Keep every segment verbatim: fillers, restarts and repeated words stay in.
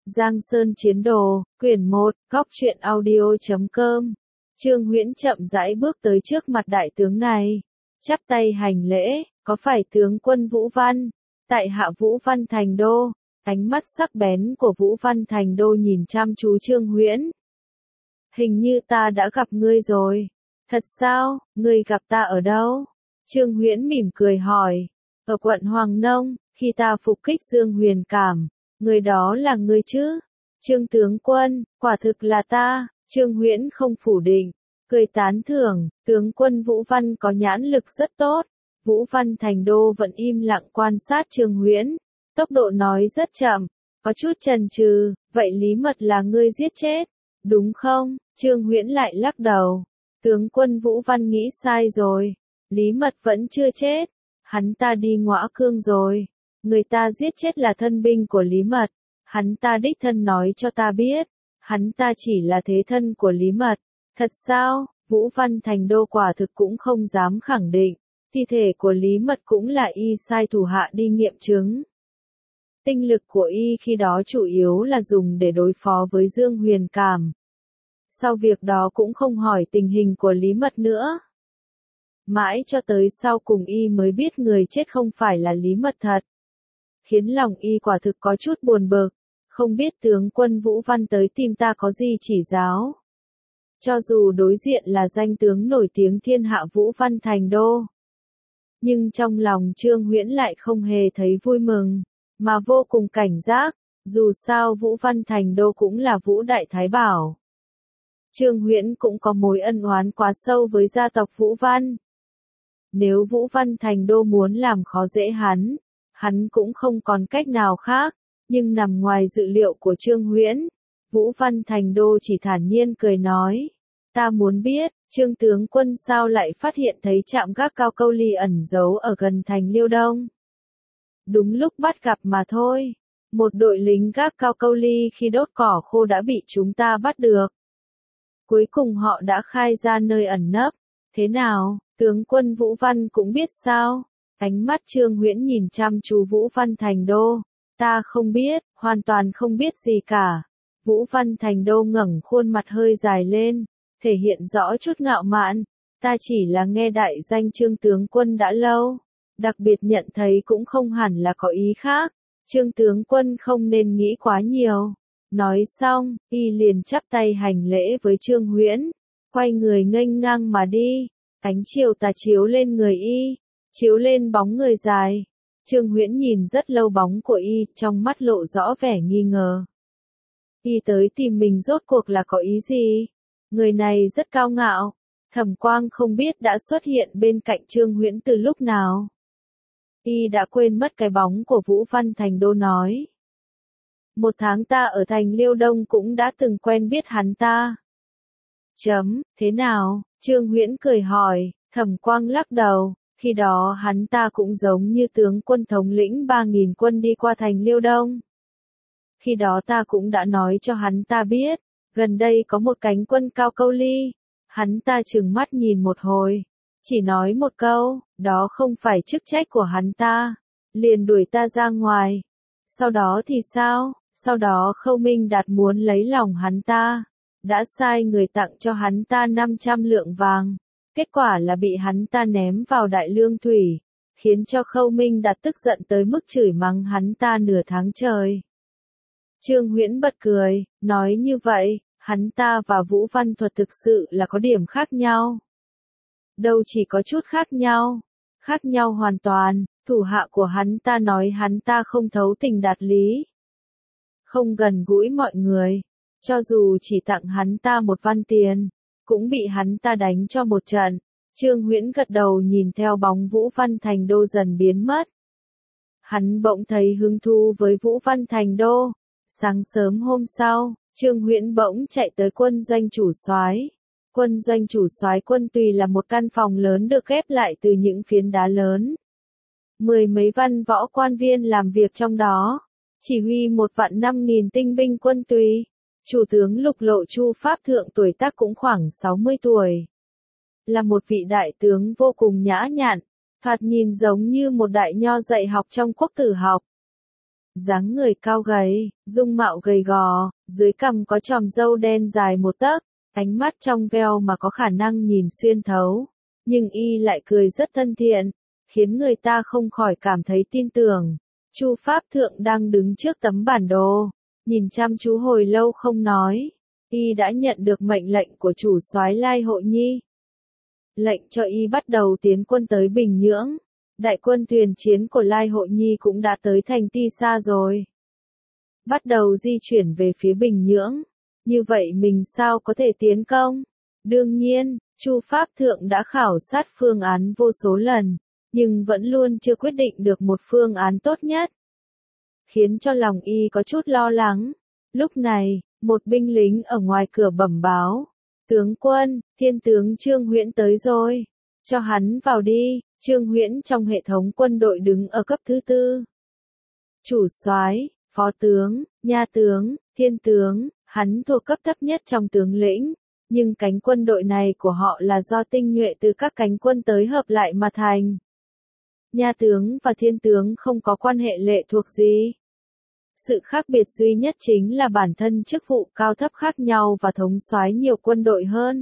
Giang Sơn Chiến Đồ, quyển một, góc truyện audio chấm com. Trương Huyễn chậm rãi bước tới trước mặt đại tướng này, chắp tay hành lễ, có phải tướng quân Vũ Văn? Tại hạ Vũ Văn Thành Đô. Ánh mắt sắc bén của Vũ Văn Thành Đô nhìn chăm chú Trương Huyễn. Hình như ta đã gặp ngươi rồi. Thật sao, ngươi gặp ta ở đâu? Trương Huyễn mỉm cười hỏi. Ở quận Hoàng Nông, khi ta phục kích Dương Huyền Cảm. Người đó là ngươi chứ? Trương tướng quân, quả thực là ta. Trương Huyễn không phủ định, cười tán thưởng, tướng quân Vũ Văn có nhãn lực rất tốt. Vũ Văn Thành Đô vẫn im lặng quan sát Trương Huyễn, tốc độ nói rất chậm, có chút chần chừ, vậy Lý Mật là ngươi giết chết, đúng không? Trương Huyễn lại lắc đầu, tướng quân Vũ Văn nghĩ sai rồi, Lý Mật vẫn chưa chết, hắn ta đi Ngõa Cương rồi, người ta giết chết là thân binh của Lý Mật, hắn ta đích thân nói cho ta biết, hắn ta chỉ là thế thân của Lý Mật. Thật sao? Vũ Văn Thành Đô quả thực cũng không dám khẳng định, thi thể của Lý Mật cũng là y sai thủ hạ đi nghiệm chứng. Tinh lực của y khi đó chủ yếu là dùng để đối phó với Dương Huyền Cảm. Sau việc đó cũng không hỏi tình hình của Lý Mật nữa. Mãi cho tới sau cùng y mới biết người chết không phải là Lý Mật thật. Khiến lòng y quả thực có chút buồn bực, không biết tướng quân Vũ Văn tới tìm ta có gì chỉ giáo. Cho dù đối diện là danh tướng nổi tiếng thiên hạ Vũ Văn Thành Đô. Nhưng trong lòng Trương Huyễn lại không hề thấy vui mừng, mà vô cùng cảnh giác, dù sao Vũ Văn Thành Đô cũng là Vũ Đại Thái Bảo. Trương Huyễn cũng có mối ân oán quá sâu với gia tộc Vũ Văn. Nếu Vũ Văn Thành Đô muốn làm khó dễ hắn, hắn cũng không còn cách nào khác, nhưng nằm ngoài dự liệu của Trương Huyễn. Vũ Văn Thành Đô chỉ thản nhiên cười nói, ta muốn biết, Trương tướng quân sao lại phát hiện thấy trạm gác cao câu ly ẩn giấu ở gần thành Liêu Đông. Đúng lúc bắt gặp mà thôi, một đội lính gác cao câu ly khi đốt cỏ khô đã bị chúng ta bắt được. Cuối cùng họ đã khai ra nơi ẩn nấp, thế nào, tướng quân Vũ Văn cũng biết sao? Ánh mắt Trương Huyễn nhìn chăm chú Vũ Văn Thành Đô, ta không biết, hoàn toàn không biết gì cả. Vũ Văn Thành Đô ngẩng khuôn mặt hơi dài lên, thể hiện rõ chút ngạo mạn, ta chỉ là nghe đại danh Trương tướng quân đã lâu, đặc biệt nhận thấy cũng không hẳn là có ý khác, Trương tướng quân không nên nghĩ quá nhiều. Nói xong, y liền chắp tay hành lễ với Trương Huyễn, quay người nghênh ngang mà đi, ánh chiều tà chiếu lên người y, chiếu lên bóng người dài. Trương Huyễn nhìn rất lâu bóng của y, trong mắt lộ rõ vẻ nghi ngờ. Y tới tìm mình rốt cuộc là có ý gì? Người này rất cao ngạo. Thẩm Quang không biết đã xuất hiện bên cạnh Trương Huyễn từ lúc nào. Y đã quên mất cái bóng của Vũ Văn Thành Đô nói. Một tháng ta ở thành Liêu Đông cũng đã từng quen biết hắn ta. Chấm, thế nào? Trương Huyễn cười hỏi, Thẩm Quang lắc đầu, khi đó hắn ta cũng giống như tướng quân thống lĩnh ba nghìn quân đi qua thành Liêu Đông. Khi đó ta cũng đã nói cho hắn ta biết, gần đây có một cánh quân cao câu ly. Hắn ta trừng mắt nhìn một hồi, chỉ nói một câu, đó không phải chức trách của hắn ta, liền đuổi ta ra ngoài. Sau đó thì sao? Sau đó Khâu Minh Đạt muốn lấy lòng hắn ta, đã sai người tặng cho hắn ta năm trăm lượng vàng. Kết quả là bị hắn ta ném vào đại lương thủy, khiến cho Khâu Minh Đạt tức giận tới mức chửi mắng hắn ta nửa tháng trời. Trương Huyễn bật cười, nói như vậy, hắn ta và Vũ Văn Thuật thực sự là có điểm khác nhau. Đâu chỉ có chút khác nhau, khác nhau hoàn toàn, thủ hạ của hắn ta nói hắn ta không thấu tình đạt lý. Không gần gũi mọi người, cho dù chỉ tặng hắn ta một văn tiền, cũng bị hắn ta đánh cho một trận. Trương Huyễn gật đầu nhìn theo bóng Vũ Văn Thành Đô dần biến mất. Hắn bỗng thấy hứng thú với Vũ Văn Thành Đô. Sáng sớm hôm sau, Trương Huyễn bỗng chạy tới quân doanh chủ soái. Quân doanh chủ soái Quân Tùy là một căn phòng lớn được ghép lại từ những phiến đá lớn. Mười mấy văn võ quan viên làm việc trong đó, chỉ huy một vạn năm nghìn tinh binh Quân Tùy. Chủ tướng Lục Lộ Chu Pháp Thượng tuổi tác cũng khoảng sáu mươi tuổi. Là một vị đại tướng vô cùng nhã nhặn, thoạt nhìn giống như một đại nho dạy học trong quốc tử học. dáng người cao gầy, dung mạo gầy gò, dưới cằm có chòm râu đen dài một tấc, ánh mắt trong veo mà có khả năng nhìn xuyên thấu, nhưng y lại cười rất thân thiện, khiến người ta không khỏi cảm thấy tin tưởng. Chu Pháp Thượng đang đứng trước tấm bản đồ, nhìn chăm chú hồi lâu không nói, y đã nhận được mệnh lệnh của chủ soái Lai Hộ Nhi. Lệnh cho y bắt đầu tiến quân tới Bình Nhưỡng. Đại quân thuyền chiến của Lai Hộ Nhi cũng đã tới thành Ti Sa rồi. Bắt đầu di chuyển về phía Bình Nhưỡng. Như vậy mình sao có thể tiến công? Đương nhiên, Chu Pháp Thượng đã khảo sát phương án vô số lần, nhưng vẫn luôn chưa quyết định được một phương án tốt nhất. Khiến cho lòng y có chút lo lắng. Lúc này, một binh lính ở ngoài cửa bẩm báo. Tướng quân, thiên tướng Trương Huyễn tới rồi. Cho hắn vào đi. Trương Huyễn trong hệ thống quân đội đứng ở cấp thứ tư. Chủ soái, phó tướng, nha tướng, thiên tướng, hắn thuộc cấp thấp nhất trong tướng lĩnh, nhưng cánh quân đội này của họ là do tinh nhuệ từ các cánh quân tới hợp lại mà thành. Nha tướng và thiên tướng không có quan hệ lệ thuộc gì. Sự khác biệt duy nhất chính là bản thân chức vụ cao thấp khác nhau và thống soái nhiều quân đội hơn.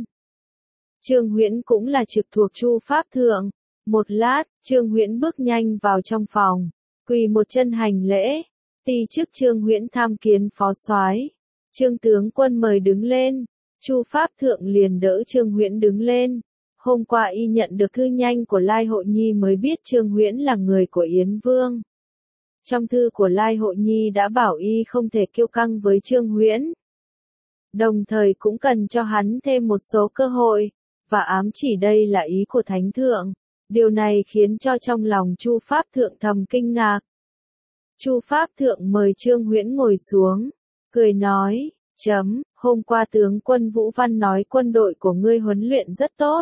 Trương Huyễn cũng là trực thuộc Chu Pháp Thượng. Một lát, Trương Huyễn bước nhanh vào trong phòng, quỳ một chân hành lễ, ti chức Trương Huyễn tham kiến phó soái. Trương tướng quân mời đứng lên. Chu Pháp Thượng liền đỡ Trương Huyễn đứng lên. Hôm qua y nhận được thư nhanh của Lai Hộ Nhi mới biết Trương Huyễn là người của Yến Vương. Trong thư của Lai Hộ Nhi đã bảo y không thể kiêu căng với Trương Huyễn. Đồng thời cũng cần cho hắn thêm một số cơ hội, và ám chỉ đây là ý của Thánh Thượng. Điều này khiến cho trong lòng Chu Pháp Thượng thầm kinh ngạc. Chu Pháp Thượng mời Trương Huyễn ngồi xuống, cười nói, chấm, hôm qua tướng quân Vũ Văn nói quân đội của ngươi huấn luyện rất tốt.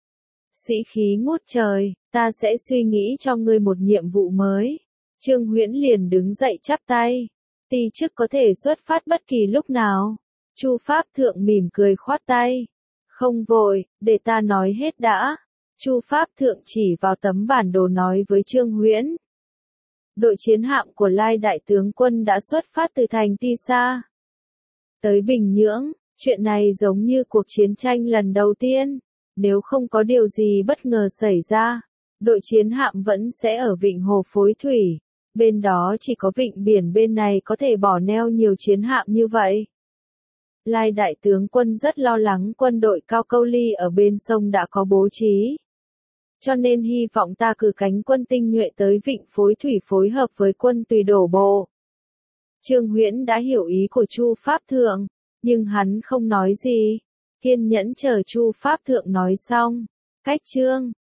Sĩ khí ngút trời, ta sẽ suy nghĩ cho ngươi một nhiệm vụ mới. Trương Huyễn liền đứng dậy chắp tay. Ti chức có thể xuất phát bất kỳ lúc nào. Chu Pháp Thượng mỉm cười khoát tay. Không vội, để ta nói hết đã. Chu Pháp Thượng chỉ vào tấm bản đồ nói với Trương Huyễn. Đội chiến hạm của Lai Đại tướng quân đã xuất phát từ thành Ti Sa tới Bình Nhưỡng. Chuyện này giống như cuộc chiến tranh lần đầu tiên. Nếu không có điều gì bất ngờ xảy ra, đội chiến hạm vẫn sẽ ở vịnh Hồ Phối Thủy. Bên đó chỉ có vịnh biển bên này có thể bỏ neo nhiều chiến hạm như vậy. Lai Đại tướng quân rất lo lắng quân đội Cao Câu Ly ở bên sông đã có bố trí. Cho nên hy vọng ta cử cánh quân tinh nhuệ tới vịnh Phối Thủy phối hợp với quân Tùy đổ bộ. Trương Huyễn đã hiểu ý của Chu Pháp Thượng, nhưng hắn không nói gì. Kiên nhẫn chờ Chu Pháp Thượng nói xong. Cách chương